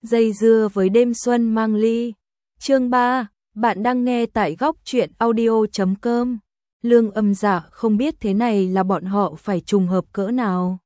Dây dưa với đêm xuân mang ly. Chương 3, bạn đang nghe tại góc truyện audio.com. Lương Âm Dạ không biết thế này là bọn họ phải trùng hợp cỡ nào.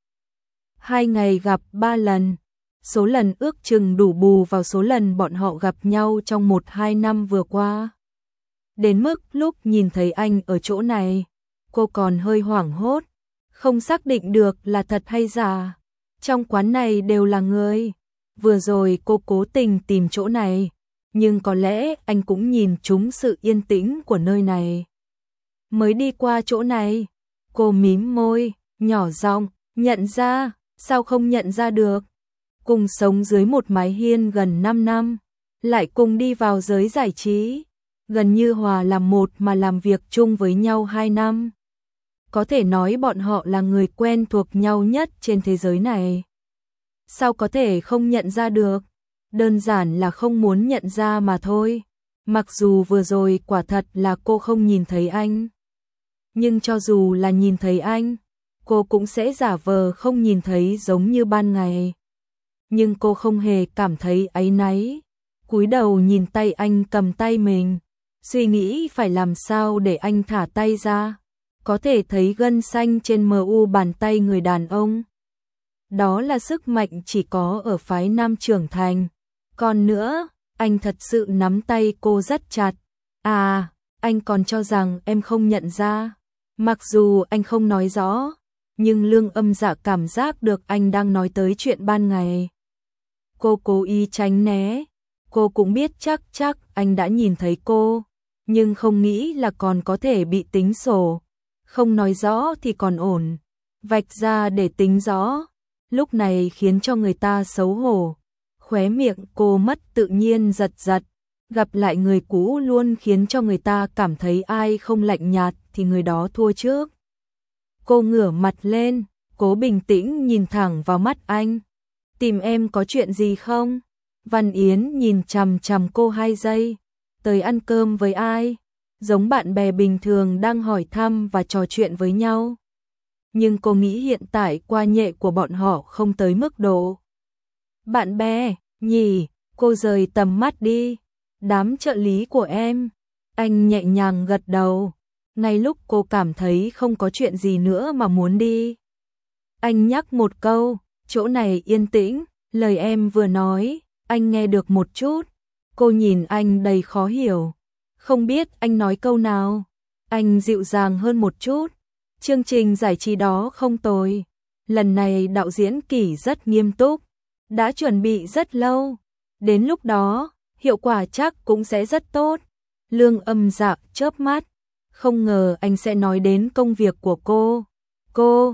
2 ngày gặp 3 lần. Số lần ước chừng đủ bù vào số lần bọn họ gặp nhau trong 1-2 năm vừa qua. Đến mức lúc nhìn thấy anh ở chỗ này, cô còn hơi hoảng hốt, không xác định được là thật hay giả. Trong quán này đều là người. Vừa rồi cô cố tình tìm chỗ này, nhưng có lẽ anh cũng nhìn trúng sự yên tĩnh của nơi này. Mới đi qua chỗ này, cô mím môi, nhỏ giọng, nhận ra, sao không nhận ra được. Cùng sống dưới một mái hiên gần 5 năm, lại cùng đi vào giới giải trí, gần như hòa làm một mà làm việc chung với nhau 2 năm. Có thể nói bọn họ là người quen thuộc nhau nhất trên thế giới này. Sao có thể không nhận ra được? Đơn giản là không muốn nhận ra mà thôi. Mặc dù vừa rồi quả thật là cô không nhìn thấy anh. Nhưng cho dù là nhìn thấy anh, cô cũng sẽ giả vờ không nhìn thấy giống như ban ngày. Nhưng cô không hề cảm thấy áy náy. Cúi đầu nhìn tay anh cầm tay mình, suy nghĩ phải làm sao để anh thả tay ra. Có thể thấy gân xanh trên mu bàn tay người đàn ông. Đó là sức mạnh chỉ có ở phái nam trưởng thành. Còn nữa, anh thật sự nắm tay cô rất chặt. À, anh còn cho rằng em không nhận ra. Mặc dù anh không nói rõ, nhưng Lương Âm Dạ cảm giác được anh đang nói tới chuyện ban ngày. Cô cố ý tránh né. Cô cũng biết chắc anh đã nhìn thấy cô, nhưng không nghĩ là còn có thể bị tính sổ. Không nói rõ thì còn ổn, vạch ra để tính rõ. Lúc này khiến cho người ta xấu hổ. Khóe miệng cô mất tự nhiên giật giật. Gặp lại người cũ luôn khiến cho người ta cảm thấy ai không lạnh nhạt thì người đó thua trước. Cô ngửa mặt lên, cố bình tĩnh nhìn thẳng vào mắt anh. Tìm em có chuyện gì không? Văn Yến nhìn chằm chằm cô 2 giây. Tới ăn cơm với ai? Giống bạn bè bình thường đang hỏi thăm và trò chuyện với nhau. Nhưng cô nghĩ hiện tại qua nhệ của bọn họ không tới mức độ bạn bè, nhỉ, cô rời tầm mắt đi. Đám trợ lý của em. Anh nhẹ nhàng gật đầu. Ngay lúc cô cảm thấy không có chuyện gì nữa mà muốn đi, anh nhắc một câu, chỗ này yên tĩnh, lời em vừa nói, anh nghe được một chút. Cô nhìn anh đầy khó hiểu. Không biết anh nói câu nào. Anh dịu dàng hơn một chút. Chương trình giải trí đó không tồi. Lần này đạo diễn Kỷ rất nghiêm túc, đã chuẩn bị rất lâu. Đến lúc đó, hiệu quả chắc cũng sẽ rất tốt. Lương Âm Dạ chớp mắt. Không ngờ anh sẽ nói đến công việc của cô. Cô,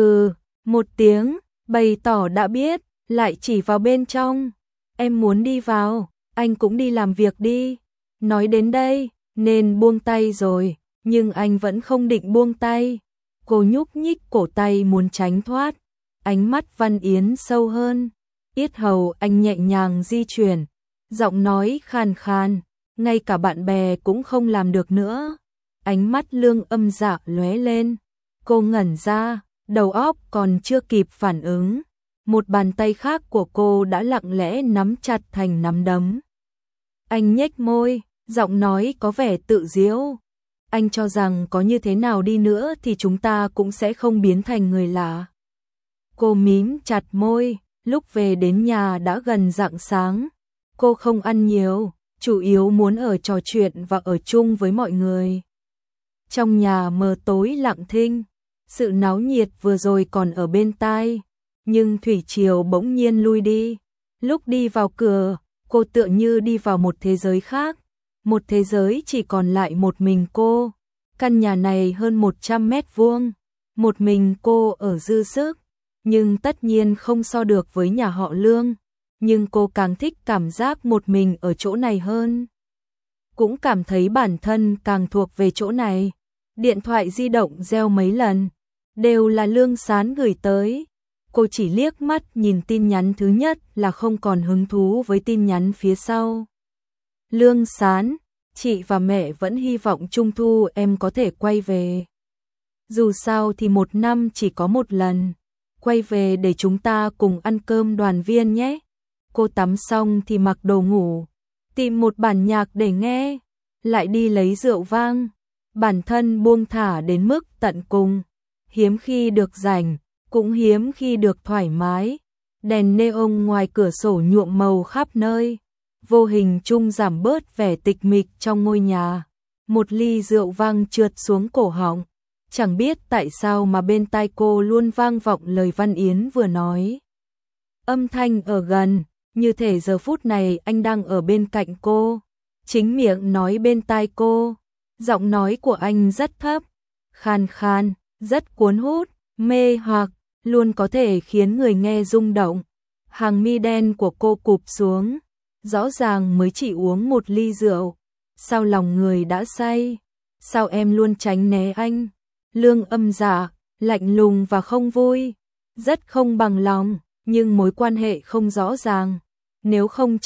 một tiếng, bày tỏ đã biết, lại chỉ vào bên trong. Em muốn đi vào, anh cũng đi làm việc đi. Nói đến đây, nên buông tay rồi, nhưng anh vẫn không định buông tay. Cô nhúc nhích cổ tay muốn tránh thoát. Ánh mắt Văn Yến sâu hơn. Yết hầu anh nhẹ nhàng di chuyển. Giọng nói khàn khàn. Ngay cả bạn bè cũng không làm được nữa. Ánh mắt Lương Âm Dạ lóe lên. Cô ngẩn ra, đầu óc còn chưa kịp phản ứng. Một bàn tay khác của cô đã lặng lẽ nắm chặt thành nắm đấm. Anh nhếch môi, giọng nói có vẻ tự giễu. Anh cho rằng có như thế nào đi nữa thì chúng ta cũng sẽ không biến thành người lạ. Cô mím chặt môi, lúc về đến nhà đã gần rạng sáng. Cô không ăn nhiều, chủ yếu muốn ở trò chuyện và ở chung với mọi người. Trong nhà mờ tối lặng thinh, sự náo nhiệt vừa rồi còn ở bên tai, nhưng thủy triều bỗng nhiên lui đi. Lúc đi vào cửa, cô tựa như đi vào một thế giới khác. Một thế giới chỉ còn lại một mình cô. Căn nhà này hơn 100 mét vuông. Một mình cô ở dư sức. Nhưng tất nhiên không so được với nhà họ Lương. Nhưng cô càng thích cảm giác một mình ở chỗ này hơn. Cũng cảm thấy bản thân càng thuộc về chỗ này. Điện thoại di động reo mấy lần. Đều là Lương Sán gửi tới. Cô chỉ liếc mắt nhìn tin nhắn thứ nhất là không còn hứng thú với tin nhắn phía sau. Lương Sán, chị và mẹ vẫn hy vọng Trung thu em có thể quay về. Dù sao thì 1 năm chỉ có 1 lần. Quay về để chúng ta cùng ăn cơm đoàn viên nhé. Cô tắm xong thì mặc đồ ngủ, tìm một bản nhạc để nghe, lại đi lấy rượu vang, bản thân buông thả đến mức tận cùng, hiếm khi được rảnh, cũng hiếm khi được thoải mái. Đèn neon ngoài cửa sổ nhuộm màu khắp nơi, vô hình chung giảm bớt vẻ tịch mịch trong ngôi nhà. Một ly rượu vang trượt xuống cổ họng, chẳng biết tại sao mà bên tai cô luôn vang vọng lời Văn Yến vừa nói. Âm thanh ở gần, như thể giờ phút này anh đang ở bên cạnh cô, chính miệng nói bên tai cô. Giọng nói của anh rất thấp, khan khan, rất cuốn hút, mê hoặc, luôn có thể khiến người nghe rung động. Hàng mi đen của cô cụp xuống, rõ ràng mới chỉ uống một ly rượu, sao lòng người đã say, sao em luôn tránh né anh. Lương Âm Dạ, lạnh lùng và không vui, rất không bằng lòng, nhưng mối quan hệ không rõ ràng, nếu không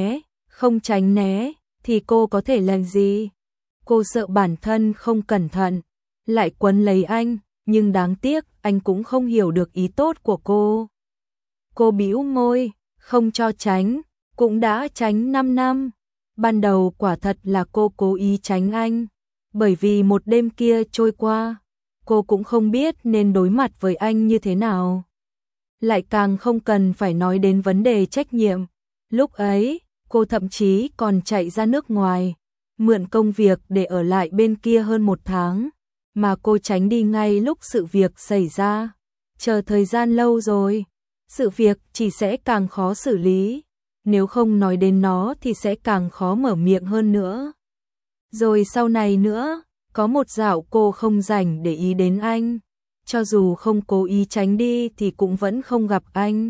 tránh né, thì cô có thể làm gì? Cô sợ bản thân không cẩn thận, lại quấn lấy anh, nhưng đáng tiếc anh cũng không hiểu được ý tốt của cô. Cô bĩu môi, không cho tránh, cũng đã tránh 5 năm. Ban đầu quả thật là cô cố ý tránh anh, bởi vì một đêm kia trôi qua, cô cũng không biết nên đối mặt với anh như thế nào. Lại càng không cần phải nói đến vấn đề trách nhiệm. Lúc ấy, cô thậm chí còn chạy ra nước ngoài, mượn công việc để ở lại bên kia hơn 1 tháng, mà cô tránh đi ngay lúc sự việc xảy ra. Chờ thời gian lâu rồi, sự việc chỉ sẽ càng khó xử lý, nếu không nói đến nó thì sẽ càng khó mở miệng hơn nữa. Rồi sau này nữa, có một dạo cô không rảnh để ý đến anh, cho dù không cố ý tránh đi thì cũng vẫn không gặp anh.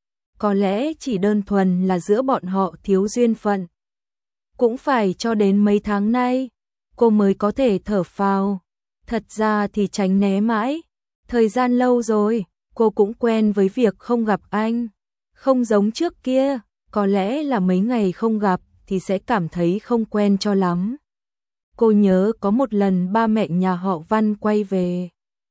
Có lẽ chỉ đơn thuần là giữa bọn họ thiếu duyên phận. Cũng phải cho đến mấy tháng nay, cô mới có thể thở phào. Thật ra thì tránh né mãi, thời gian lâu rồi, cô cũng quen với việc không gặp anh. Không giống trước kia, có lẽ là mấy ngày không gặp thì sẽ cảm thấy không quen cho lắm. Cô nhớ có một lần ba mẹ nhà họ Văn quay về.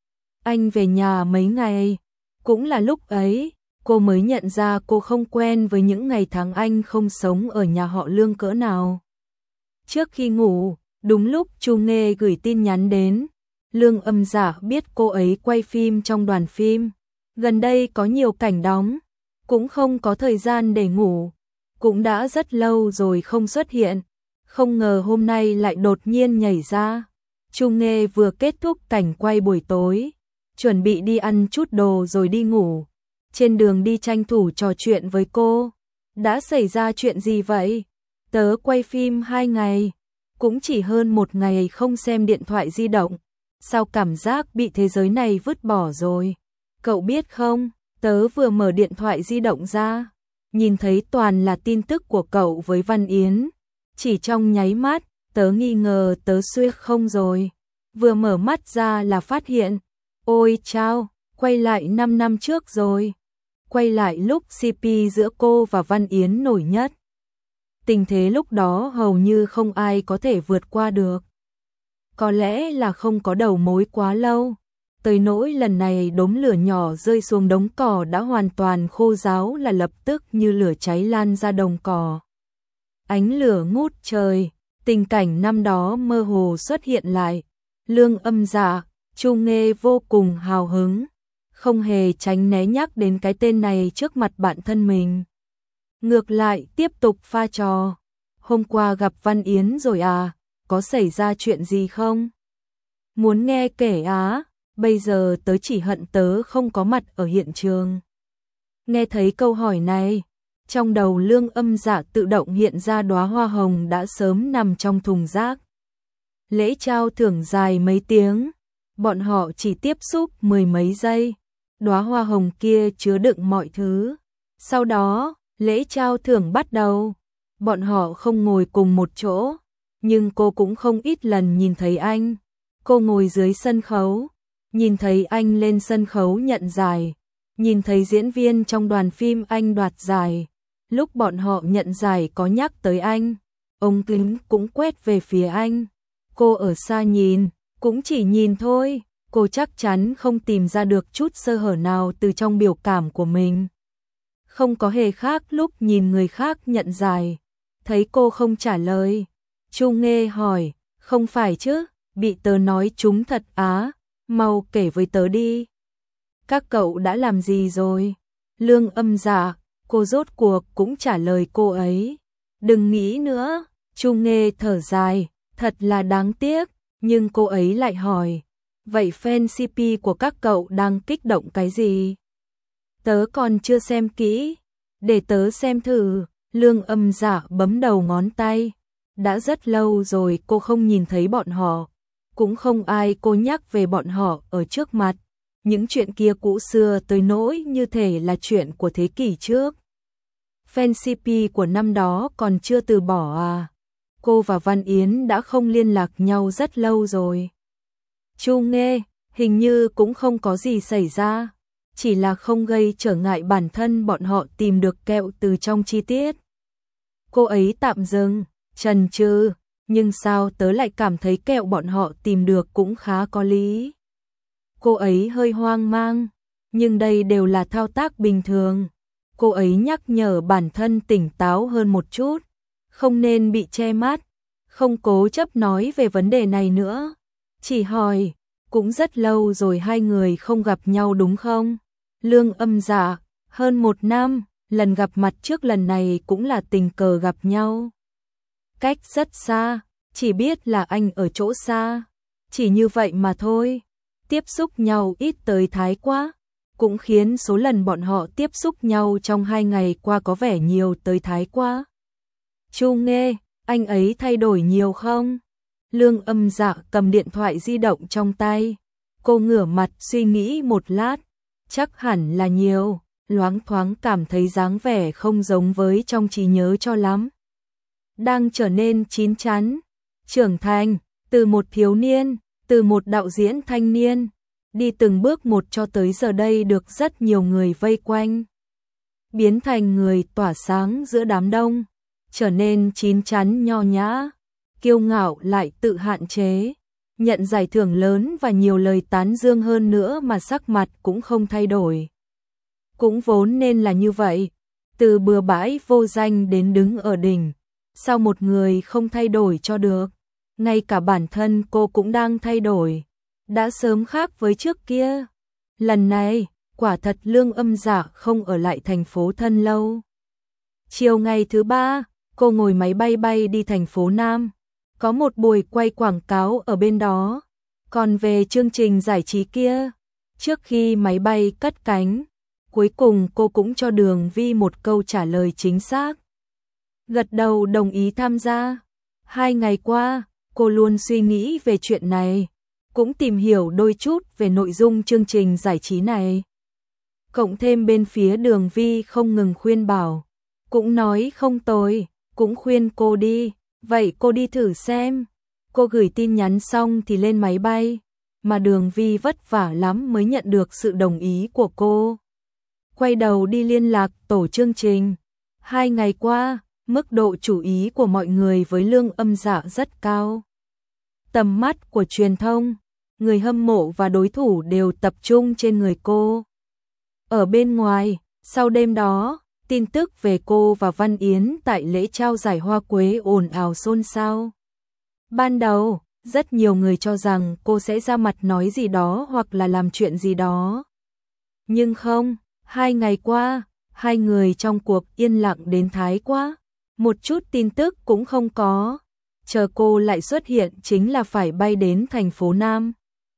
Anh về nhà mấy ngày, cũng là lúc ấy, cô mới nhận ra cô không quen với những ngày tháng anh không sống ở nhà họ Lương cỡ nào. Trước khi ngủ, đúng lúc Chu Nghê gửi tin nhắn đến, Lương Âm Dạ biết cô ấy quay phim trong đoàn phim, gần đây có nhiều cảnh đóng, cũng không có thời gian để ngủ, cũng đã rất lâu rồi không xuất hiện, không ngờ hôm nay lại đột nhiên nhảy ra. Chu Nghê vừa kết thúc cảnh quay buổi tối, chuẩn bị đi ăn chút đồ rồi đi ngủ, trên đường đi tranh thủ trò chuyện với cô. Đã xảy ra chuyện gì vậy? Tớ quay phim 2 ngày, cũng chỉ hơn 1 ngày không xem điện thoại di động, sao cảm giác bị thế giới này vứt bỏ rồi? Cậu biết không, tớ vừa mở điện thoại di động ra, nhìn thấy toàn là tin tức của cậu với Văn Yến. Chỉ trong nháy mắt, tớ nghi ngờ tớ suy không rồi. Vừa mở mắt ra là phát hiện, ôi chao, quay lại 5 năm trước rồi. Quay lại lúc CP giữa cô và Văn Yến nổi nhất. Tình thế lúc đó hầu như không ai có thể vượt qua được. Có lẽ là không có đầu mối quá lâu, tới nỗi lần này đốm lửa nhỏ rơi xuống đống cỏ đã hoàn toàn khô ráo là lập tức như lửa cháy lan ra đồng cỏ. Ánh lửa ngút trời, tình cảnh năm đó mơ hồ xuất hiện lại. Lương Âm Dạ, Chu Nghê vô cùng hào hứng, không hề tránh né nhắc đến cái tên này trước mặt bạn thân mình. Ngược lại tiếp tục pha trò. Hôm qua gặp Văn Yến rồi à, có xảy ra chuyện gì không? Muốn nghe kể á, bây giờ tớ chỉ hận tớ không có mặt ở hiện trường. Nghe thấy câu hỏi này, trong đầu Lương Âm Dạ tự động hiện ra đóa hoa hồng đã sớm nằm trong thùng rác. Lễ trao thưởng dài mấy tiếng, bọn họ chỉ tiếp xúc 10 mấy giây. Đóa hoa hồng kia chứa đựng mọi thứ. Sau đó, lễ trao thưởng bắt đầu. Bọn họ không ngồi cùng một chỗ, nhưng cô cũng không ít lần nhìn thấy anh. Cô ngồi dưới sân khấu, nhìn thấy anh lên sân khấu nhận giải, nhìn thấy diễn viên trong đoàn phim anh đoạt giải. Lúc bọn họ nhận giải có nhắc tới anh, ông kính cũng quét về phía anh. Cô ở xa nhìn, cũng chỉ nhìn thôi, cô chắc chắn không tìm ra được chút sơ hở nào từ trong biểu cảm của mình. không có hề khác lúc nhìn người khác nhận giải. Thấy cô không trả lời, Chu Nghê hỏi, không phải chứ, bị tớ nói trúng thật á, mau kể với tớ đi. Các cậu đã làm gì rồi? Lương Âm Dạ, cô rốt cuộc cũng trả lời cô ấy. Đừng nghĩ nữa, Chu Nghê thở dài, thật là đáng tiếc, nhưng cô ấy lại hỏi, vậy fan CP của các cậu đang kích động cái gì? Tớ còn chưa xem kỹ, để tớ xem thử. Lương Âm Dạ bấm đầu ngón tay. Đã rất lâu rồi cô không nhìn thấy bọn họ, cũng không ai cô nhắc về bọn họ ở trước mặt. Những chuyện kia cũ xưa tới nỗi như thể là chuyện của thế kỷ trước. Fan CP của năm đó còn chưa từ bỏ à? Cô và Văn Yến đã không liên lạc nhau rất lâu rồi. Chu Nghê, hình như cũng không có gì xảy ra, chỉ là không gây trở ngại bản thân bọn họ tìm được kẹo từ trong chi tiết. Cô ấy tạm dừng, chần chừ, nhưng sao tớ lại cảm thấy kẹo bọn họ tìm được cũng khá có lý. Cô ấy hơi hoang mang, nhưng đây đều là thao tác bình thường. Cô ấy nhắc nhở bản thân tỉnh táo hơn một chút, không nên bị che mắt, không cố chấp nói về vấn đề này nữa. Chỉ hỏi, cũng rất lâu rồi hai người không gặp nhau đúng không? Lương Âm Dạ, hơn 1 năm, lần gặp mặt trước lần này cũng là tình cờ gặp nhau. Cách rất xa, chỉ biết là anh ở chỗ xa, chỉ như vậy mà thôi. Tiếp xúc nhau ít tới thái quá, cũng khiến số lần bọn họ tiếp xúc nhau trong 2 ngày qua có vẻ nhiều tới thái quá. Chu Nghê, anh ấy thay đổi nhiều không? Lương Âm Dạ cầm điện thoại di động trong tay. Cô ngửa mặt suy nghĩ một lát, chắc hẳn là nhiều, loáng thoáng cảm thấy dáng vẻ không giống với trong trí nhớ cho lắm. Đang trở nên chín chắn, trưởng thành, từ một thiếu niên, từ một đạo diễn thanh niên, đi từng bước một cho tới giờ đây được rất nhiều người vây quanh. Biến thành người tỏa sáng giữa đám đông, trở nên chín chắn nho nhã, kiêu ngạo lại tự hạn chế, nhận giải thưởng lớn và nhiều lời tán dương hơn nữa mà sắc mặt cũng không thay đổi. Cũng vốn nên là như vậy, từ bừa bãi vô danh đến đứng ở đỉnh, sao một người không thay đổi cho được? Ngay cả bản thân cô cũng đang thay đổi, đã sớm khác với trước kia. Lần này, quả thật Lương Âm Dạ không ở lại thành phố thân lâu. Chiều ngày thứ 3, cô ngồi máy bay bay đi thành phố Nam. Có một buổi quay quảng cáo ở bên đó. Còn về chương trình giải trí kia, trước khi máy bay cất cánh, cuối cùng cô cũng cho Đường Vi một câu trả lời chính xác. Gật đầu đồng ý tham gia. 2 ngày qua, cô luôn suy nghĩ về chuyện này, cũng tìm hiểu đôi chút về nội dung chương trình giải trí này. Cộng thêm bên phía Đường Vi không ngừng khuyên bảo, cũng nói không tồi, cũng khuyên cô đi, vậy cô đi thử xem. Cô gửi tin nhắn xong thì lên máy bay, mà Đường Vi vất vả lắm mới nhận được sự đồng ý của cô. Quay đầu đi liên lạc tổ chương trình. 2 ngày qua, mức độ chú ý của mọi người với Lương Âm Dạ rất cao. Tầm mắt của truyền thông, người hâm mộ và đối thủ đều tập trung trên người cô. Ở bên ngoài, sau đêm đó, tin tức về cô và Văn Yến tại lễ trao giải Hoa Quế ồn ào xôn xao. Ban đầu, rất nhiều người cho rằng cô sẽ ra mặt nói gì đó hoặc là làm chuyện gì đó. Nhưng không, 2 ngày qua, hai người trong cuộc yên lặng đến thái quá. Một chút tin tức cũng không có. Chờ cô lại xuất hiện chính là phải bay đến thành phố Nam.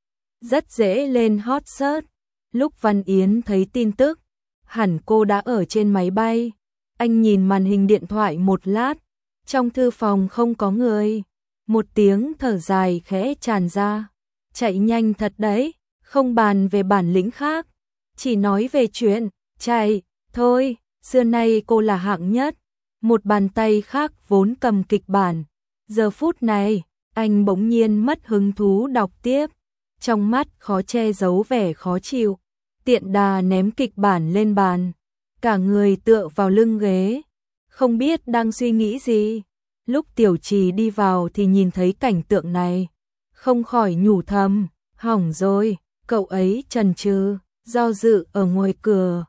Rất dễ lên hot search. Lúc Văn Yến thấy tin tức, hẳn cô đã ở trên máy bay. Anh nhìn màn hình điện thoại một lát, trong thư phòng không có người. Một tiếng thở dài khẽ tràn ra. Chạy nhanh thật đấy, không bàn về bản lĩnh khác, chỉ nói về chuyện chạy thôi. Xưa nay cô là hạng nhất. Một bàn tay khác vốn cầm kịch bản. Giờ phút này, anh bỗng nhiên mất hứng thú đọc tiếp. Trong mắt khó che giấu vẻ khó chịu. Tiện đà ném kịch bản lên bàn. Cả người tựa vào lưng ghế. Không biết đang suy nghĩ gì. Lúc Tiểu Trì đi vào thì nhìn thấy cảnh tượng này. Không khỏi nhủ thầm, hỏng rồi. Cậu ấy chần chừ, do dự ở ngoài cửa.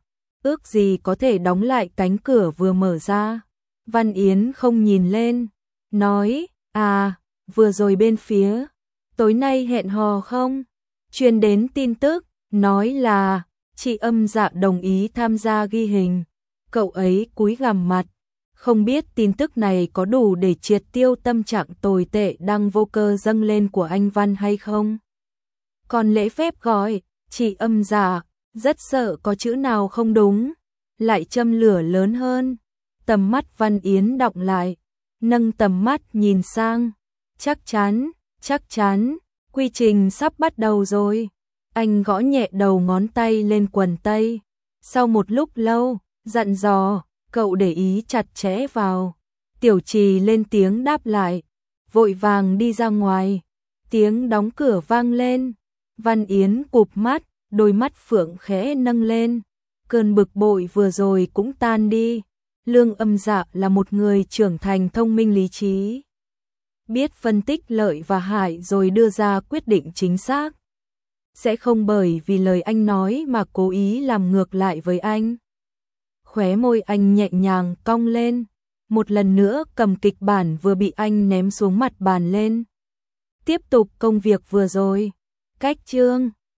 ước gì có thể đóng lại cánh cửa vừa mở ra. Văn Yến không nhìn lên, nói, vừa rồi bên phía, tối nay hẹn hò không? Truyền đến tin tức, nói là, chị Âm Dạ đồng ý tham gia ghi hình. Cậu ấy cúi gằm mặt, không biết tin tức này có đủ để triệt tiêu tâm trạng tồi tệ đang vô cơ dâng lên của anh Văn hay không? Còn lễ phép gọi, chị Âm Dạ, rất sợ có chữ nào không đúng, lại châm lửa lớn hơn. Tầm mắt Văn Yến đọng lại, nâng tầm mắt nhìn sang, chắc chắn, quy trình sắp bắt đầu rồi. Anh gõ nhẹ đầu ngón tay lên quần tây, sau một lúc lâu, dặn dò, cậu để ý chặt chẽ vào. Tiểu Trì lên tiếng đáp lại, vội vàng đi ra ngoài, tiếng đóng cửa vang lên. Văn Yến cụp mắt, đôi mắt phượng khẽ nâng lên, cơn bực bội vừa rồi cũng tan đi. Lương Âm Dạ là một người trưởng thành thông minh lý trí, biết phân tích lợi và hại rồi đưa ra quyết định chính xác. Sẽ không bởi vì lời anh nói mà cố ý làm ngược lại với anh. Khóe môi anh nhẹ nhàng cong lên, một lần nữa cầm kịch bản vừa bị anh ném xuống mặt bàn lên. Tiếp tục công việc vừa rồi. Cách chương